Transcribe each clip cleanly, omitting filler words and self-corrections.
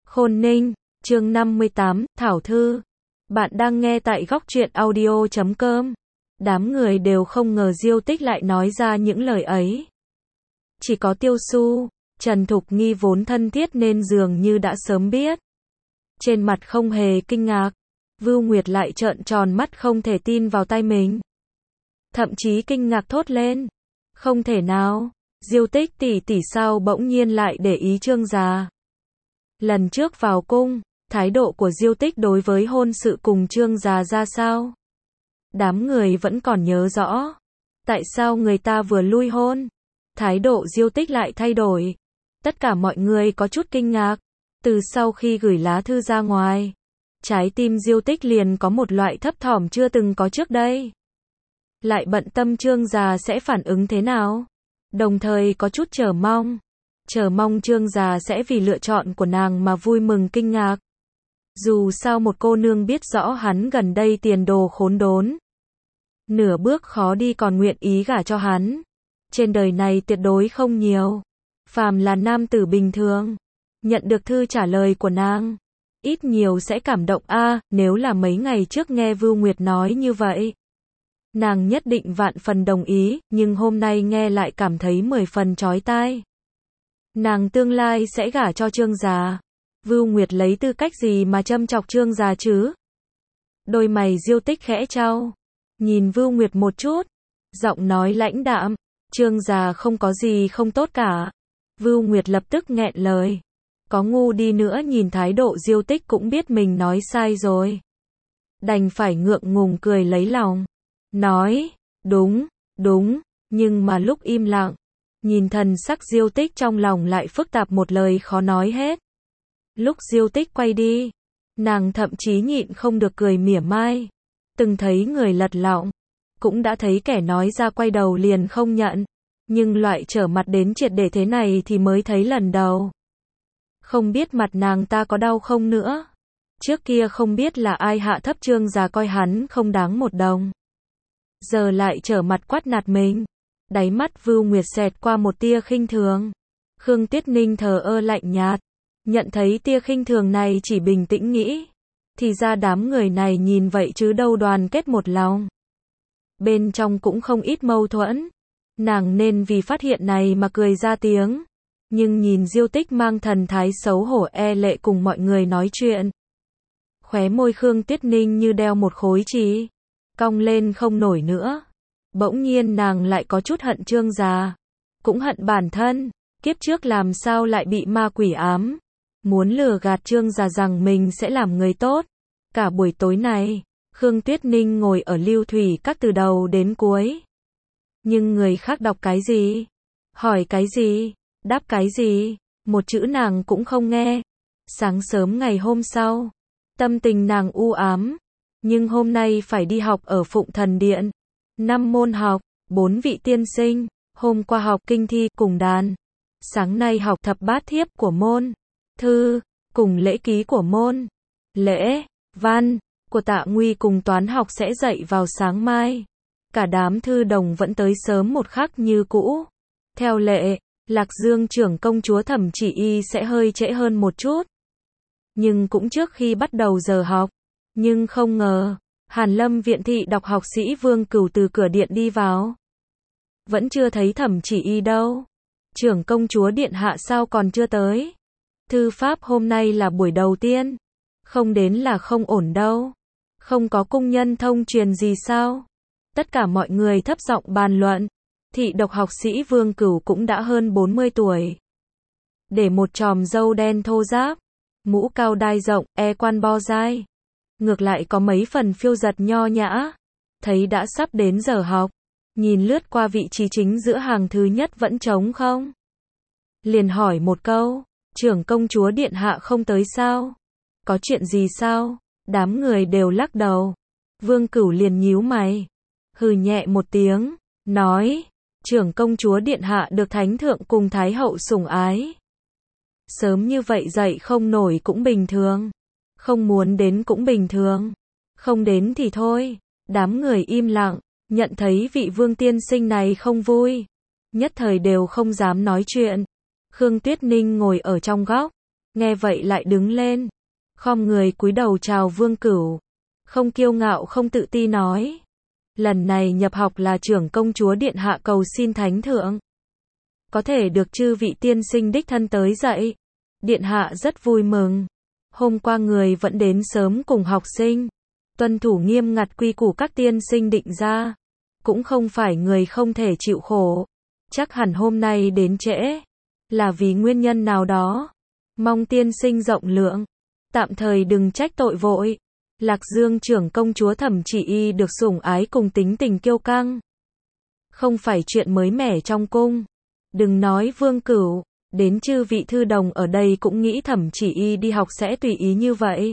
Khôn Ninh, chương 58, Thảo Thư. Bạn đang nghe tại góc truyện audio.com. Đám người đều không ngờ Diêu Tích lại nói ra những lời ấy. Chỉ có Tiêu Xu, Trần Thục Nghi vốn thân thiết nên dường như đã sớm biết. Trên mặt không hề kinh ngạc, Vưu Nguyệt lại trợn tròn mắt không thể tin vào tai mình. Thậm chí kinh ngạc thốt lên. Không thể nào, Diêu Tích tỷ tỷ sao bỗng nhiên lại để ý Trương gia. Lần trước vào cung, thái độ của Diêu Tích đối với hôn sự cùng Trương gia ra sao? Đám người vẫn còn nhớ rõ. Tại sao người ta vừa lui hôn, thái độ Diêu Tích lại thay đổi? Tất cả mọi người có chút kinh ngạc. Từ sau khi gửi lá thư ra ngoài, trái tim Diêu Tích liền có một loại thấp thỏm chưa từng có trước đây. Lại bận tâm Trương gia sẽ phản ứng thế nào? Đồng thời có chút chờ mong Trương gia sẽ vì lựa chọn của nàng mà vui mừng kinh ngạc. Dù sao một cô nương biết rõ hắn gần đây tiền đồ khốn đốn, nửa bước khó đi còn nguyện ý gả cho hắn. Trên đời này tuyệt đối không nhiều, phàm là nam tử bình thường, nhận được thư trả lời của nàng, ít nhiều sẽ cảm động nếu là mấy ngày trước nghe Vưu Nguyệt nói như vậy, nàng nhất định vạn phần đồng ý, nhưng hôm nay nghe lại cảm thấy 10 phần chói tai. Nàng tương lai sẽ gả cho Trương gia. Vưu Nguyệt lấy tư cách gì mà châm chọc Trương gia chứ? Đôi mày Diêu Tích khẽ chau, nhìn Vưu Nguyệt một chút, giọng nói lãnh đạm, Trương gia không có gì không tốt cả. Vưu Nguyệt lập tức nghẹn lời. Có ngu đi nữa nhìn thái độ Diêu Tích cũng biết mình nói sai rồi. Đành phải ngượng ngùng cười lấy lòng. Nói, đúng, nhưng mà lúc im lặng, nhìn thần sắc Diêu Tích trong lòng lại phức tạp một lời khó nói hết. Lúc Diêu Tích quay đi, nàng thậm chí nhịn không được cười mỉa mai. Từng thấy người lật lọng, cũng đã thấy kẻ nói ra quay đầu liền không nhận. Nhưng loại trở mặt đến triệt để thế này thì mới thấy lần đầu. Không biết mặt nàng ta có đau không nữa. Trước kia không biết là ai hạ thấp Trương gia coi hắn không đáng một đồng. Giờ lại trở mặt quát nạt mình. Đáy mắt Vưu Nguyệt xẹt qua một tia khinh thường. Khương Tuyết Ninh thờ ơ lạnh nhạt. Nhận thấy tia khinh thường này chỉ bình tĩnh nghĩ. Thì ra đám người này nhìn vậy chứ đâu đoàn kết một lòng. Bên trong cũng không ít mâu thuẫn. Nàng nên vì phát hiện này mà cười ra tiếng. Nhưng nhìn Diêu Tích mang thần thái xấu hổ e lệ cùng mọi người nói chuyện. Khóe môi Khương Tuyết Ninh như đeo một khối chì, cong lên không nổi nữa. Bỗng nhiên nàng lại có chút hận Trương gia. Cũng hận bản thân, kiếp trước làm sao lại bị ma quỷ ám. Muốn lừa gạt Trương gia rằng mình sẽ làm người tốt. Cả buổi tối này, Khương Tuyết Ninh ngồi ở Lưu Thủy Các từ đầu đến cuối. Nhưng người khác đọc cái gì, hỏi cái gì, đáp cái gì, một chữ nàng cũng không nghe. Sáng sớm ngày hôm sau, tâm tình nàng u ám. Nhưng hôm nay phải đi học ở Phụng Thần Điện. 5 môn học, 4 vị tiên sinh. Hôm qua học kinh thi cùng đàn. Sáng nay học thập bát thiếp của môn thư, cùng lễ ký của môn lễ văn của Tạ Nguy cùng toán học sẽ dạy vào sáng mai. Cả đám thư đồng vẫn tới sớm một khắc như cũ. Theo lệ, Lạc Dương trưởng công chúa Thẩm Chỉ Y sẽ hơi trễ hơn một chút. Nhưng cũng trước khi bắt đầu giờ học. Nhưng không ngờ, Hàn Lâm viện thị đọc học sĩ Vương Cửu từ cửa điện đi vào. Vẫn chưa thấy Thẩm Chỉ Y đâu. Trưởng công chúa điện hạ sao còn chưa tới? Thư pháp hôm nay là buổi đầu tiên. Không đến là không ổn đâu. Không có cung nhân thông truyền gì sao? Tất cả mọi người thấp giọng bàn luận. Thị độc học sĩ Vương Cửu cũng đã hơn 40 tuổi. Để một chòm râu đen thô ráp, mũ cao đai rộng, quan bo dai. Ngược lại có mấy phần phiêu giật nho nhã. Thấy đã sắp đến giờ học, nhìn lướt qua vị trí chính giữa hàng thứ nhất vẫn trống không. Liền hỏi một câu, trưởng công chúa điện hạ không tới sao? Có chuyện gì sao? Đám người đều lắc đầu. Vương Cửu liền nhíu mày, hừ nhẹ một tiếng, nói, trưởng công chúa điện hạ được thánh thượng cùng thái hậu sủng ái. Sớm như vậy dậy không nổi cũng bình thường. Không muốn đến cũng bình thường. Không đến thì thôi. Đám người im lặng, nhận thấy vị Vương tiên sinh này không vui. Nhất thời đều không dám nói chuyện. Khương Tuyết Ninh ngồi ở trong góc, nghe vậy lại đứng lên, khom người cúi đầu chào Vương Cửu, không kiêu ngạo không tự ti nói. Lần này nhập học là trưởng công chúa điện hạ cầu xin thánh thượng. Có thể được chư vị tiên sinh đích thân tới dạy. Điện hạ rất vui mừng. Hôm qua người vẫn đến sớm cùng học sinh. Tuân thủ nghiêm ngặt quy củ các tiên sinh định ra. Cũng không phải người không thể chịu khổ. Chắc hẳn hôm nay đến trễ. Là vì nguyên nhân nào đó. Mong tiên sinh rộng lượng. Tạm thời đừng trách tội vội. Lạc Dương trưởng công chúa Thẩm Chỉ Y được sủng ái cùng tính tình kiêu căng. Không phải chuyện mới mẻ trong cung. Đừng nói Vương Cửu, đến chư vị thư đồng ở đây cũng nghĩ Thẩm Chỉ Y đi học sẽ tùy ý như vậy.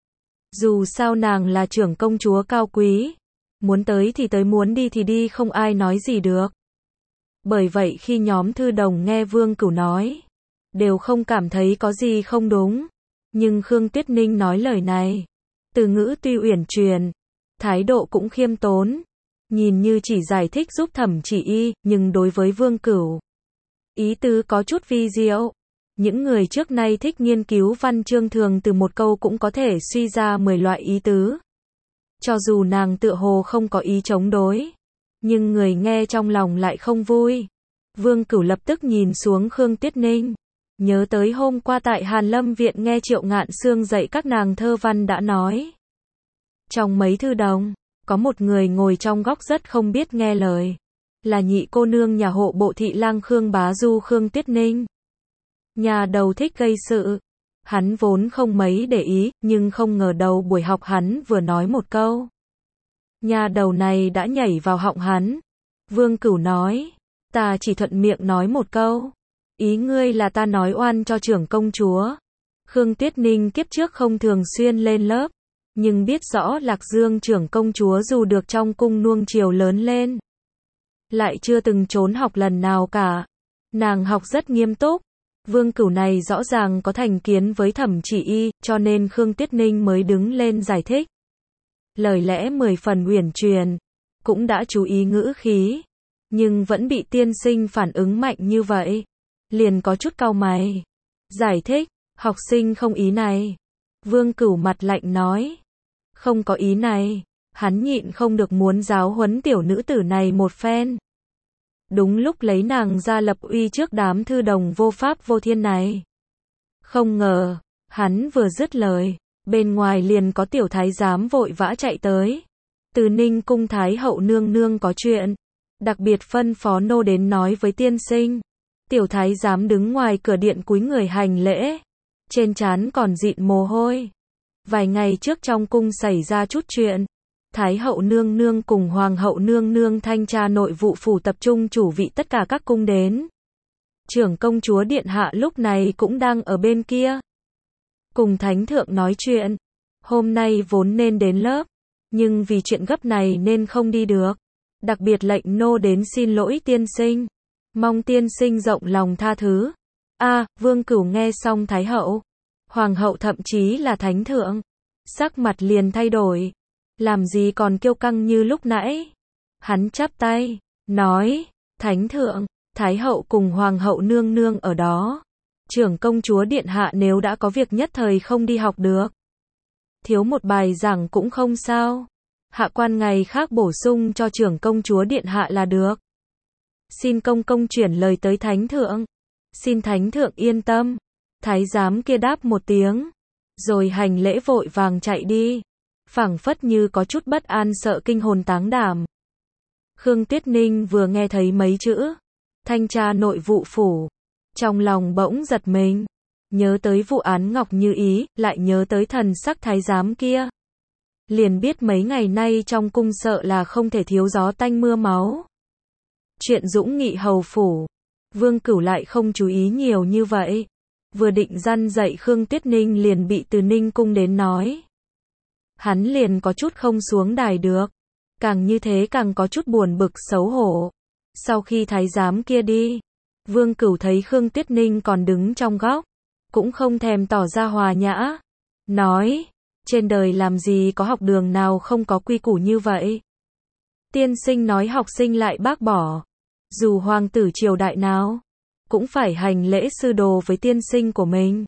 Dù sao nàng là trưởng công chúa cao quý. Muốn tới thì tới, muốn đi thì đi, không ai nói gì được. Bởi vậy khi nhóm thư đồng nghe Vương Cửu nói, đều không cảm thấy có gì không đúng. Nhưng Khương Tuyết Ninh nói lời này, từ ngữ tuy uyển chuyển, thái độ cũng khiêm tốn, nhìn như chỉ giải thích giúp Thẩm Chỉ Y, nhưng đối với Vương Cửu, ý tứ có chút vi diệu. Những người trước nay thích nghiên cứu văn chương thường từ một câu cũng có thể suy ra 10 loại ý tứ. Cho dù nàng tựa hồ không có ý chống đối, nhưng người nghe trong lòng lại không vui. Vương Cửu lập tức nhìn xuống Khương Tuyết Ninh, nhớ tới hôm qua tại Hàn Lâm Viện nghe Triệu Ngạn Sương dạy các nàng thơ văn đã nói. Trong mấy thư đồng, có một người ngồi trong góc rất không biết nghe lời. Là nhị cô nương nhà hộ bộ thị lang Khương Bá Du Khương Tuyết Ninh. Nhà đầu thích gây sự. Hắn vốn không mấy để ý, nhưng không ngờ đầu buổi học hắn vừa nói một câu. Nhà đầu này đã nhảy vào họng hắn. Vương Cửu nói, ta chỉ thuận miệng nói một câu. Ý ngươi là ta nói oan cho trưởng công chúa. Khương Tuyết Ninh kiếp trước không thường xuyên lên lớp, nhưng biết rõ Lạc Dương trưởng công chúa dù được trong cung nuông chiều lớn lên, lại chưa từng trốn học lần nào cả. Nàng học rất nghiêm túc. Vương Cửu này rõ ràng có thành kiến với Thẩm Chỉ Y, cho nên Khương Tuyết Ninh mới đứng lên giải thích. Lời lẽ 10 phần uyển chuyển, cũng đã chú ý ngữ khí, nhưng vẫn bị tiên sinh phản ứng mạnh như vậy, liền có chút cau mày. Giải thích, học sinh không ý này. Vương Cửu mặt lạnh nói, không có ý này. Hắn nhịn không được muốn giáo huấn tiểu nữ tử này một phen. Đúng lúc lấy nàng ra lập uy trước đám thư đồng vô pháp vô thiên này. Không ngờ, hắn vừa dứt lời, bên ngoài liền có tiểu thái giám vội vã chạy tới. Từ Ninh cung thái hậu nương nương có chuyện, đặc biệt phân phó nô đến nói với tiên sinh. Tiểu thái giám đứng ngoài cửa điện cúi người hành lễ, trên trán còn dịn mồ hôi. Vài ngày trước trong cung xảy ra chút chuyện. Thái hậu nương nương cùng hoàng hậu nương nương thanh tra nội vụ phủ tập trung chủ vị tất cả các cung đến. Trưởng công chúa điện hạ lúc này cũng đang ở bên kia. Cùng thánh thượng nói chuyện. Hôm nay vốn nên đến lớp, nhưng vì chuyện gấp này nên không đi được. Đặc biệt lệnh nô đến xin lỗi tiên sinh. Mong tiên sinh rộng lòng tha thứ. Vương Cửu nghe xong thái hậu, hoàng hậu thậm chí là thánh thượng, sắc mặt liền thay đổi. Làm gì còn kiêu căng như lúc nãy. Hắn chắp tay, nói, thánh thượng, thái hậu cùng hoàng hậu nương nương ở đó. Trưởng công chúa điện hạ nếu đã có việc nhất thời không đi học được, thiếu một bài giảng cũng không sao. Hạ quan ngày khác bổ sung cho trưởng công chúa điện hạ là được. Xin công công chuyển lời tới thánh thượng. Xin thánh thượng yên tâm. Thái giám kia đáp một tiếng, rồi hành lễ vội vàng chạy đi. Phảng phất như có chút bất an sợ kinh hồn táng đảm. Khương Tuyết Ninh vừa nghe thấy mấy chữ thanh tra nội vụ phủ, trong lòng bỗng giật mình, nhớ tới vụ án Ngọc Như Ý, lại nhớ tới thần sắc thái giám kia. Liền biết mấy ngày nay trong cung sợ là không thể thiếu gió tanh mưa máu. Chuyện Dũng Nghị hầu phủ, Vương Cửu lại không chú ý nhiều như vậy. Vừa định răn dạy Khương Tuyết Ninh liền bị từ Ninh cung đến nói. Hắn liền có chút không xuống đài được. Càng như thế càng có chút buồn bực xấu hổ. Sau khi thái giám kia đi, Vương Cửu thấy Khương Tuyết Ninh còn đứng trong góc, cũng không thèm tỏ ra hòa nhã. Nói, trên đời làm gì có học đường nào không có quy củ như vậy. Tiên sinh nói học sinh lại bác bỏ. Dù hoàng tử triều đại nào, cũng phải hành lễ sư đồ với tiên sinh của mình.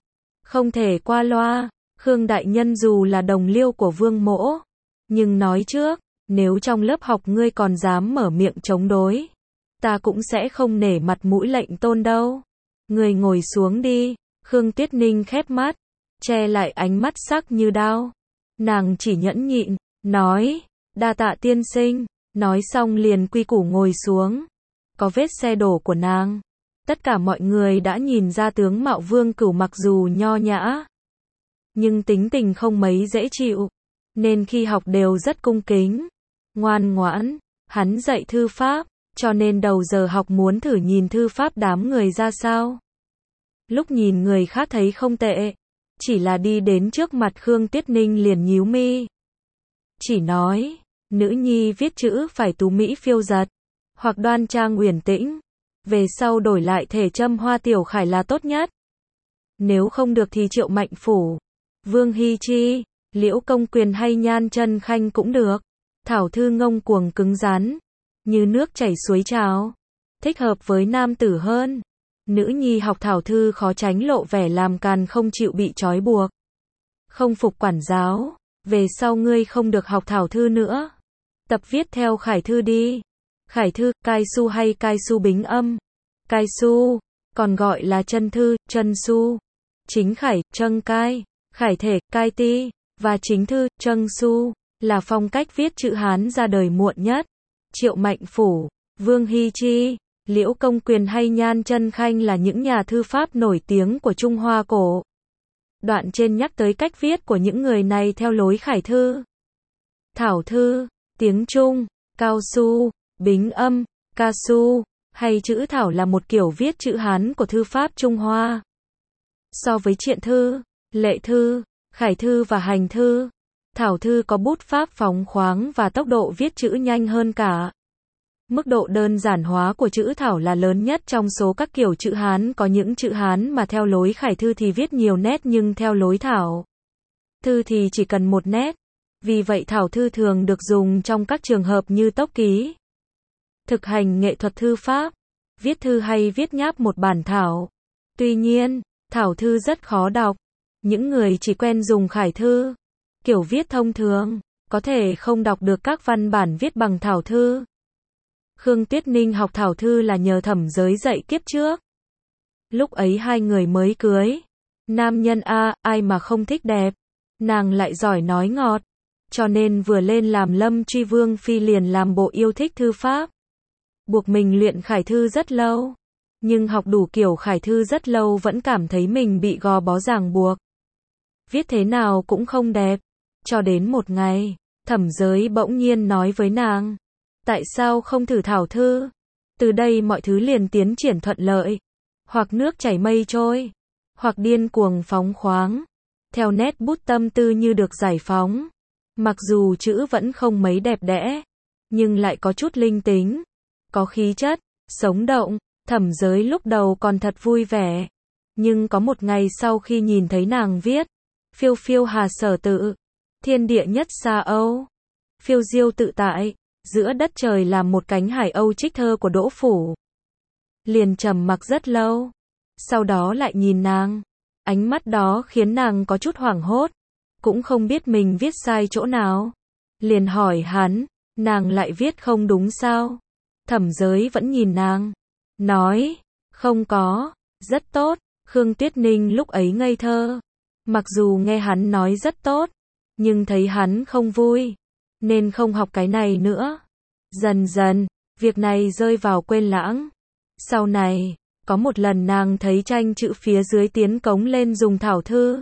Không thể qua loa, Khương đại nhân dù là đồng liêu của Vương Mỗ, nhưng nói trước, nếu trong lớp học ngươi còn dám mở miệng chống đối, ta cũng sẽ không nể mặt mũi lệnh tôn đâu. Ngươi ngồi xuống đi. Khương Tuyết Ninh khép mắt, che lại ánh mắt sắc như đao. Nàng chỉ nhẫn nhịn, nói, đa tạ tiên sinh, nói xong liền quy củ ngồi xuống. Có vết xe đổ của nàng. Tất cả mọi người đã nhìn ra tướng mạo Vương Cửu mặc dù nho nhã, nhưng tính tình không mấy dễ chịu, nên khi học đều rất cung kính, ngoan ngoãn. Hắn dạy thư pháp, cho nên đầu giờ học muốn thử nhìn thư pháp đám người ra sao. Lúc nhìn người khác thấy không tệ, chỉ là đi đến trước mặt Khương Tuyết Ninh liền nhíu mi. Chỉ nói, nữ nhi viết chữ phải tú mỹ phiêu dật, hoặc đoan trang uyển tĩnh, về sau đổi lại thể châm hoa tiểu khải là tốt nhất. Nếu không được thì Triệu Mạnh Phủ, Vương Hy Chi, Liễu Công Quyền hay Nhan Chân Khanh cũng được. Thảo thư ngông cuồng cứng rắn, như nước chảy suối trào, thích hợp với nam tử hơn. Nữ nhi học thảo thư khó tránh lộ vẻ làm càn không chịu bị trói buộc. Không phục quản giáo, về sau ngươi không được học thảo thư nữa. Tập viết theo khải thư đi. Khải thư, cai su hay cai su bính âm. Cai su, còn gọi là chân thư, chân su. Chính khải, trâng cai, khải thể, cai ti, và chính thư, trâng su, là phong cách viết chữ Hán ra đời muộn nhất. Triệu Mạnh Phủ, Vương Hy Chi, Liễu Công Quyền hay Nhan Chân Khanh là những nhà thư pháp nổi tiếng của Trung Hoa cổ. Đoạn trên nhắc tới cách viết của những người này theo lối khải thư. Thảo thư, tiếng Trung, cao su, bính âm, ca su, hay chữ thảo là một kiểu viết chữ Hán của thư pháp Trung Hoa. So với truyện thư, lệ thư, khải thư và hành thư, thảo thư có bút pháp phóng khoáng và tốc độ viết chữ nhanh hơn cả. Mức độ đơn giản hóa của chữ thảo là lớn nhất trong số các kiểu chữ Hán. Có những chữ Hán mà theo lối khải thư thì viết nhiều nét nhưng theo lối thảo thư thì chỉ cần một nét. Vì vậy thảo thư thường được dùng trong các trường hợp như tốc ký, thực hành nghệ thuật thư pháp, viết thư hay viết nháp một bản thảo. Tuy nhiên, thảo thư rất khó đọc. Những người chỉ quen dùng khải thư, kiểu viết thông thường, có thể không đọc được các văn bản viết bằng thảo thư. Khương Tuyết Ninh học thảo thư là nhờ Thẩm Giới dạy kiếp trước. Lúc ấy hai người mới cưới. Nam nhân ai mà không thích đẹp. Nàng lại giỏi nói ngọt. Cho nên vừa lên làm Lâm Truy Vương Phi liền làm bộ yêu thích thư pháp. Buộc mình luyện khải thư rất lâu. Nhưng học đủ kiểu khải thư rất lâu vẫn cảm thấy mình bị gò bó ràng buộc. Viết thế nào cũng không đẹp. Cho đến một ngày, Thẩm Giới bỗng nhiên nói với nàng. Tại sao không thử thảo thư? Từ đây mọi thứ liền tiến triển thuận lợi. Hoặc nước chảy mây trôi. Hoặc điên cuồng phóng khoáng. Theo nét bút tâm tư như được giải phóng. Mặc dù chữ vẫn không mấy đẹp đẽ. Nhưng lại có chút linh tính. Có khí chất, sống động. Thẩm Giới lúc đầu còn thật vui vẻ. Nhưng có một ngày sau khi nhìn thấy nàng viết. Phiêu phiêu hà sở tự. Thiên địa nhất xa âu. Phiêu diêu tự tại. Giữa đất trời làm một cánh hải âu trích thơ của Đỗ Phủ. Liền trầm mặc rất lâu. Sau đó lại nhìn nàng. Ánh mắt đó khiến nàng có chút hoảng hốt. Cũng không biết mình viết sai chỗ nào. Liền hỏi hắn, nàng lại viết không đúng sao? Thẩm Giới vẫn nhìn nàng. Nói, không có, rất tốt. Khương Tuyết Ninh lúc ấy ngây thơ. Mặc dù nghe hắn nói rất tốt, nhưng thấy hắn không vui. Nên không học cái này nữa. Dần dần, việc này rơi vào quên lãng. Sau này, có một lần nàng thấy tranh chữ phía dưới tiến cống lên dùng thảo thư.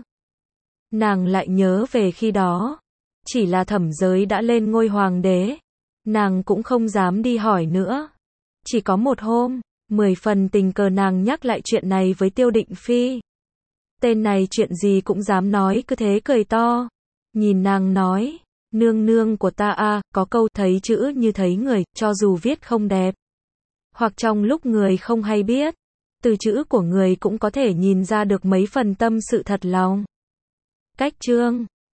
Nàng lại nhớ về khi đó. Chỉ là Thẩm Giới đã lên ngôi hoàng đế. Nàng cũng không dám đi hỏi nữa. Chỉ có một hôm, 10 phần tình cờ nàng nhắc lại chuyện này với Tiêu Định Phi. Tên này chuyện gì cũng dám nói, cứ thế cười to. Nhìn nàng nói. Nương nương của ta có câu thấy chữ như thấy người, cho dù viết không đẹp. Hoặc trong lúc người không hay biết, từ chữ của người cũng có thể nhìn ra được mấy phần tâm sự thật lòng. Cách chương